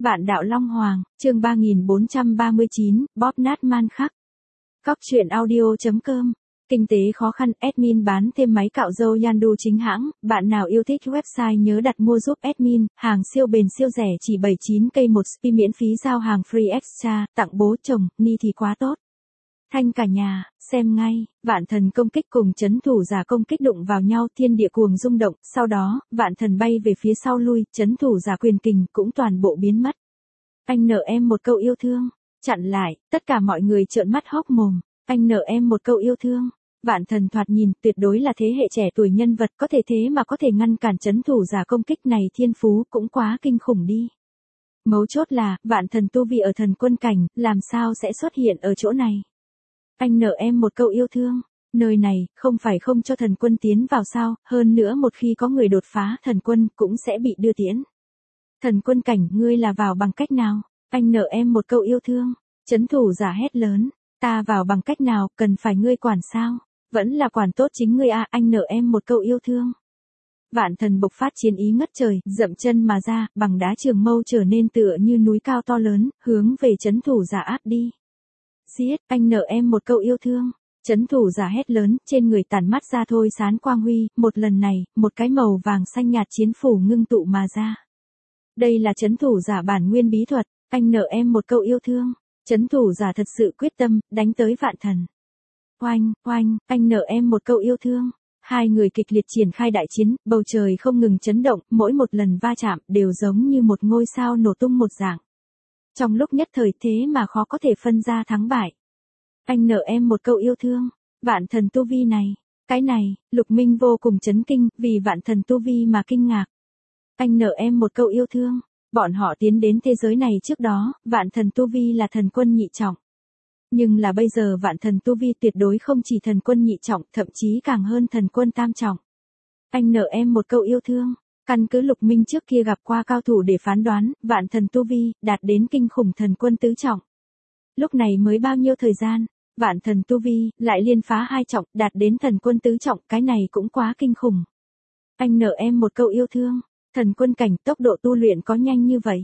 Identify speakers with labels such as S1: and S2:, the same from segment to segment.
S1: Vạn đạo Long Hoàng, chương 3439, bóp nát man khắc. Cóc truyện audio.com. Kinh tế khó khăn, admin bán thêm máy cạo râu Yandu chính hãng, bạn nào yêu thích website nhớ đặt mua giúp admin, hàng siêu bền siêu rẻ chỉ 79k một spi miễn phí giao hàng free extra, tặng bố chồng, ni thì quá tốt. Thanh cả nhà, xem ngay, vạn thần công kích cùng chấn thủ giả công kích đụng vào nhau, thiên địa cuồng rung động, sau đó, vạn thần bay về phía sau lui, chấn thủ giả quyền kình cũng toàn bộ biến mất. Anh nợ em một câu yêu thương, chặn lại, tất cả mọi người trợn mắt hốc mồm, anh nợ em một câu yêu thương. Vạn thần thoạt nhìn tuyệt đối là thế hệ trẻ tuổi nhân vật có thể thế mà có thể ngăn cản chấn thủ giả công kích này, thiên phú cũng quá kinh khủng đi. Mấu chốt là, vạn thần tu vi ở thần quân cảnh, làm sao sẽ xuất hiện ở chỗ này. Anh nợ em một câu yêu thương, nơi này, không phải không cho thần quân tiến vào sao, hơn nữa một khi có người đột phá thần quân cũng sẽ bị đưa tiễn. Thần quân cảnh, ngươi là vào bằng cách nào? Anh nợ em một câu yêu thương, chấn thủ giả hét lớn, ta vào bằng cách nào, cần phải ngươi quản sao? Vẫn là quản tốt chính ngươi à, anh nợ em một câu yêu thương. Vạn thần bộc phát chiến ý ngất trời, dậm chân mà ra, bằng đá trường mâu trở nên tựa như núi cao to lớn, hướng về chấn thủ giả áp đi. Giết, anh nợ em một câu yêu thương. Chấn thủ giả hét lớn, trên người tản mắt ra thôi sán quang huy, một lần này, một cái màu vàng xanh nhạt chiến phủ ngưng tụ mà ra. Đây là chấn thủ giả bản nguyên bí thuật, anh nợ em một câu yêu thương. Chấn thủ giả thật sự quyết tâm, đánh tới vạn thần. Oanh, oanh, anh nợ em một câu yêu thương. Hai người kịch liệt triển khai đại chiến, bầu trời không ngừng chấn động, mỗi một lần va chạm đều giống như một ngôi sao nổ tung một dạng. Trong lúc nhất thời thế mà khó có thể phân ra thắng bại. Anh nợ em một câu yêu thương. Vạn thần tu vi này. Cái này, Lục Minh vô cùng chấn kinh, vì vạn thần tu vi mà kinh ngạc. Anh nợ em một câu yêu thương. Bọn họ tiến đến thế giới này trước đó, vạn thần tu vi là thần quân nhị trọng. Nhưng là bây giờ vạn thần tu vi tuyệt đối không chỉ thần quân nhị trọng, thậm chí càng hơn thần quân tam trọng. Anh nợ em một câu yêu thương. Căn cứ Lục Minh trước kia gặp qua cao thủ để phán đoán, vạn thần tu vi, đạt đến kinh khủng thần quân tứ trọng. Lúc này mới bao nhiêu thời gian, vạn thần tu vi, lại liên phá hai trọng, đạt đến thần quân tứ trọng, cái này cũng quá kinh khủng. Anh nợ em một câu yêu thương, thần quân cảnh tốc độ tu luyện có nhanh như vậy.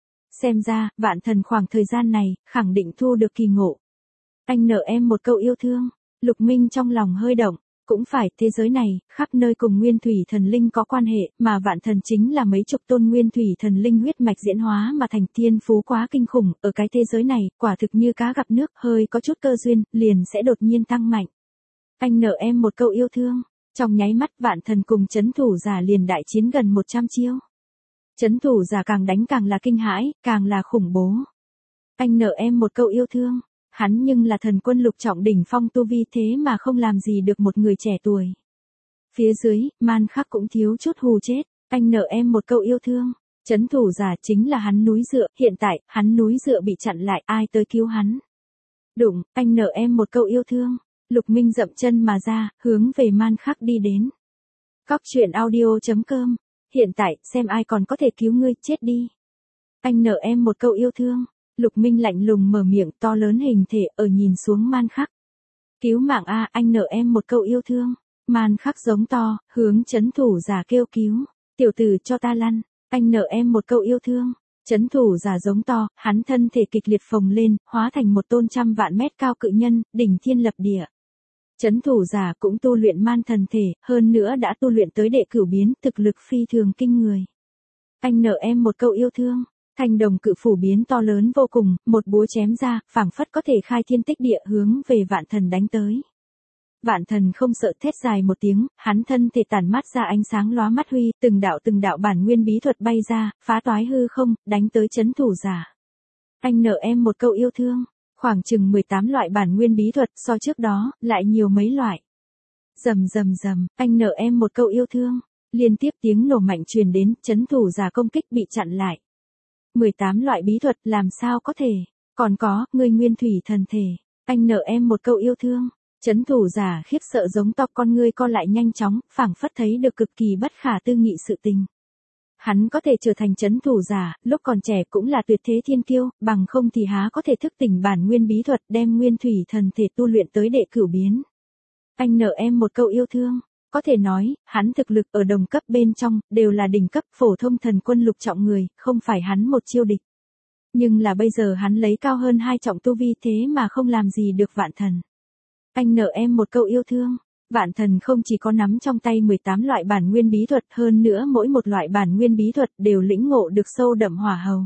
S1: Xem ra, vạn thần khoảng thời gian này, khẳng định thu được kỳ ngộ. Anh nợ em một câu yêu thương, Lục Minh trong lòng hơi động. Cũng phải, thế giới này, khắp nơi cùng nguyên thủy thần linh có quan hệ, mà vạn thần chính là mấy chục tôn nguyên thủy thần linh huyết mạch diễn hóa mà thành, thiên phú quá kinh khủng, ở cái thế giới này, quả thực như cá gặp nước, hơi có chút cơ duyên, liền sẽ đột nhiên tăng mạnh. Anh nợ em một câu yêu thương, trong nháy mắt vạn thần cùng chấn thủ giả liền đại chiến gần 100 chiêu. Chấn thủ giả càng đánh càng là kinh hãi, càng là khủng bố. Anh nợ em một câu yêu thương. Hắn nhưng là thần quân lục trọng đỉnh phong tu vi thế mà không làm gì được một người trẻ tuổi. Phía dưới, man khắc cũng thiếu chút hù chết, anh nợ em một câu yêu thương. Chấn thủ giả chính là hắn núi dựa, hiện tại, hắn núi dựa bị chặn lại, ai tới cứu hắn. Đụng, anh nợ em một câu yêu thương. Lục Minh dậm chân mà ra, hướng về man khắc đi đến. Cóc truyện audio.com, hiện tại, xem ai còn có thể cứu ngươi, chết đi. Anh nợ em một câu yêu thương. Lục Minh lạnh lùng mở miệng, to lớn hình thể ở nhìn xuống man khắc. Cứu mạng a, anh nợ em một câu yêu thương. Man khắc giống to, hướng chấn thủ giả kêu cứu. Tiểu tử cho ta lăn, anh nợ em một câu yêu thương. Chấn thủ giả giống to, hắn thân thể kịch liệt phồng lên, hóa thành một tôn 100 vạn mét cao cự nhân, đỉnh thiên lập địa. Chấn thủ giả cũng tu luyện man thần thể, hơn nữa đã tu luyện tới đệ cửu biến, thực lực phi thường kinh người. Anh nợ em một câu yêu thương. Thành đồng cự phủ biến to lớn vô cùng, một búa chém ra, phảng phất có thể khai thiên tích địa hướng về vạn thần đánh tới. Vạn thần không sợ thét dài một tiếng, hắn thân thể tản mắt ra ánh sáng lóa mắt huy, từng đạo bản nguyên bí thuật bay ra, phá toái hư không, đánh tới chấn thủ giả. Anh nợ em một câu yêu thương, khoảng chừng 18 loại bản nguyên bí thuật, so trước đó, lại nhiều mấy loại. Rầm rầm rầm, anh nợ em một câu yêu thương, liên tiếp tiếng nổ mạnh truyền đến, chấn thủ giả công kích bị chặn lại. 18 loại bí thuật làm sao có thể, còn có, ngươi nguyên thủy thần thể, anh nợ em một câu yêu thương. Chấn thủ giả khiếp sợ giống to, con ngươi co lại nhanh chóng, phảng phất thấy được cực kỳ bất khả tư nghị sự tình. Hắn có thể trở thành chấn thủ giả, lúc còn trẻ cũng là tuyệt thế thiên kiêu, bằng không thì há có thể thức tỉnh bản nguyên bí thuật đem nguyên thủy thần thể tu luyện tới đệ cửu biến. Anh nợ em một câu yêu thương. Có thể nói, hắn thực lực ở đồng cấp bên trong, đều là đỉnh cấp phổ thông thần quân lục trọng người, không phải hắn một chiêu địch. Nhưng là bây giờ hắn lấy cao hơn 2 trọng tu vi thế mà không làm gì được Vạn Thần. Anh nợ em một câu yêu thương. Vạn Thần không chỉ có nắm trong tay 18 loại bản nguyên bí thuật, hơn nữa mỗi một loại bản nguyên bí thuật đều lĩnh ngộ được sâu đậm hỏa hầu.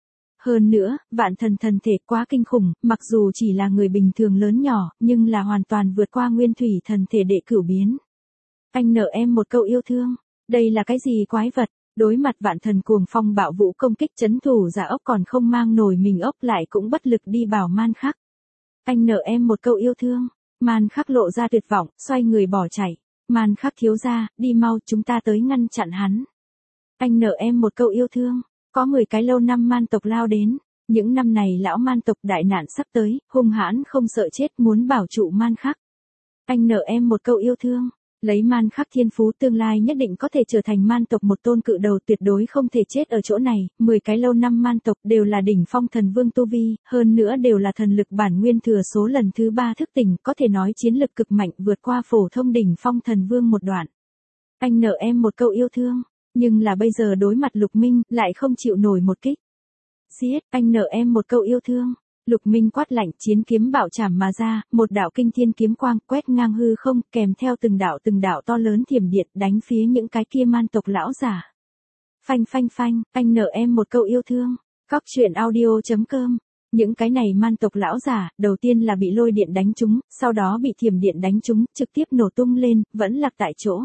S1: Hơn nữa, Vạn Thần thần thể quá kinh khủng, mặc dù chỉ là người bình thường lớn nhỏ, nhưng là hoàn toàn vượt qua nguyên thủy thần thể đệ cửu biến. Anh nợ em một câu yêu thương. Đây là cái gì quái vật? Đối mặt Vạn Thần cuồng phong bạo vũ công kích, trấn thủ giả ốc còn không mang nổi mình ốc lại cũng bất lực đi bảo Man Khắc. Anh nợ em một câu yêu thương. Man Khắc lộ ra tuyệt vọng, xoay người bỏ chạy. Man Khắc thiếu gia, đi mau, chúng ta tới ngăn chặn hắn. Anh nợ em một câu yêu thương. Có 10 cái lâu năm man tộc lao đến. Những năm này lão man tộc đại nạn sắp tới, hung hãn không sợ chết muốn bảo trụ Man Khắc. Anh nợ em một câu yêu thương. Lấy Man Khắc thiên phú tương lai nhất định có thể trở thành man tộc một tôn cự đầu, tuyệt đối không thể chết ở chỗ này. 10 cái lâu năm man tộc đều là đỉnh phong thần vương tu vi, hơn nữa đều là thần lực bản nguyên thừa số lần thứ 3 thức tỉnh, có thể nói chiến lực cực mạnh, vượt qua phổ thông đỉnh phong thần vương một đoạn. Anh nợ em một câu yêu thương, nhưng là bây giờ đối mặt Lục Minh, lại không chịu nổi một kích. Giết, anh nợ em một câu yêu thương. Lục Minh quát lạnh, chiến kiếm bạo chảm mà ra, một đạo kinh thiên kiếm quang quét ngang hư không, kèm theo từng đạo to lớn thiểm điện đánh phía những cái kia man tộc lão giả. Phanh phanh phanh, anh nợ em một câu yêu thương. Cóc truyện audio.com. Những cái này man tộc lão giả, đầu tiên là bị lôi điện đánh trúng, sau đó bị thiểm điện đánh trúng, trực tiếp nổ tung lên, vẫn lạc tại chỗ.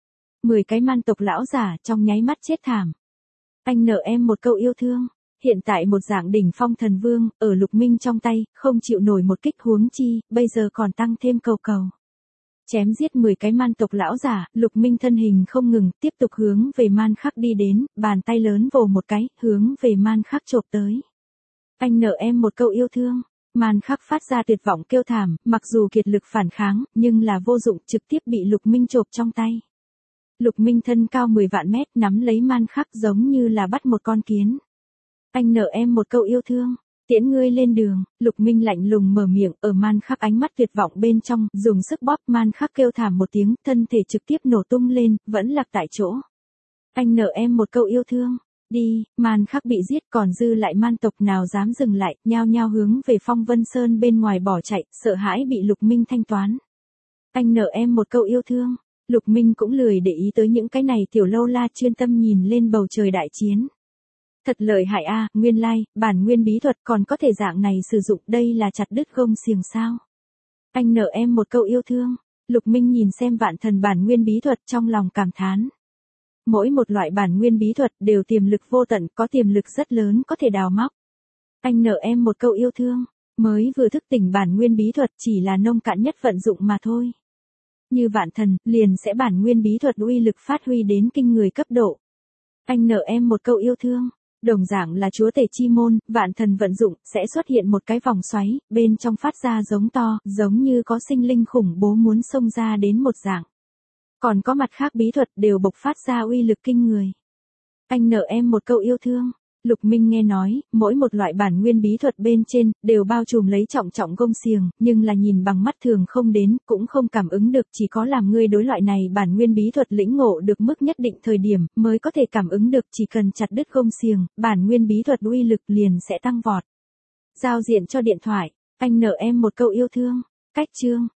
S1: 10 cái man tộc lão giả trong nháy mắt chết thảm. Anh nợ em một câu yêu thương. Hiện tại một dạng đỉnh phong thần vương, ở Lục Minh trong tay, không chịu nổi một kích, huống chi, bây giờ còn tăng thêm cầu. Chém giết 10 cái man tộc lão giả, Lục Minh thân hình không ngừng, tiếp tục hướng về Man Khắc đi đến, bàn tay lớn vồ một cái, hướng về Man Khắc chộp tới. Anh nợ em một câu yêu thương. Man Khắc phát ra tuyệt vọng kêu thảm, mặc dù kiệt lực phản kháng, nhưng là vô dụng, trực tiếp bị Lục Minh chộp trong tay. Lục Minh thân cao 10 vạn mét, nắm lấy Man Khắc giống như là bắt một con kiến. Anh nợ em một câu yêu thương. Tiễn ngươi lên đường. Lục Minh lạnh lùng mở miệng, ở Man Khắc ánh mắt tuyệt vọng bên trong, dùng sức bóp. Man Khắc kêu thảm một tiếng, thân thể trực tiếp nổ tung lên, vẫn lạc tại chỗ. Anh nợ em một câu yêu thương. Đi. Man Khắc bị giết, còn dư lại man tộc nào dám dừng lại, nhao nhao hướng về Phong Vân Sơn bên ngoài bỏ chạy, sợ hãi bị Lục Minh thanh toán. Anh nợ em một câu yêu thương. Lục Minh cũng lười để ý tới những cái này tiểu lâu la, chuyên tâm nhìn lên bầu trời đại chiến. Thật lợi hại a, nguyên lai, bản nguyên bí thuật còn có thể dạng này sử dụng, đây là chặt đứt gông xiềng sao. Anh nợ em một câu yêu thương. Lục Minh nhìn xem Vạn Thần bản nguyên bí thuật, trong lòng cảm thán. Mỗi một loại bản nguyên bí thuật đều tiềm lực vô tận, có tiềm lực rất lớn có thể đào móc. Anh nợ em một câu yêu thương. Mới vừa thức tỉnh bản nguyên bí thuật chỉ là nông cạn nhất vận dụng mà thôi. Như Vạn Thần, liền sẽ bản nguyên bí thuật uy lực phát huy đến kinh người cấp độ. Anh nợ em một câu yêu thương. Đồng dạng là chúa tể chi môn, Vạn Thần vận dụng, sẽ xuất hiện một cái vòng xoáy, bên trong phát ra giống to, giống như có sinh linh khủng bố muốn xông ra đến một dạng. Còn có mặt khác bí thuật đều bộc phát ra uy lực kinh người. Anh nợ em một câu yêu thương. Lục Minh nghe nói, mỗi một loại bản nguyên bí thuật bên trên, đều bao trùm lấy trọng gông xiềng, nhưng là nhìn bằng mắt thường không đến, cũng không cảm ứng được, chỉ có làm ngươi đối loại này bản nguyên bí thuật lĩnh ngộ được mức nhất định thời điểm, mới có thể cảm ứng được, chỉ cần chặt đứt gông xiềng, bản nguyên bí thuật uy lực liền sẽ tăng vọt. Giao diện cho điện thoại, anh nợ em một câu yêu thương. Cách chương.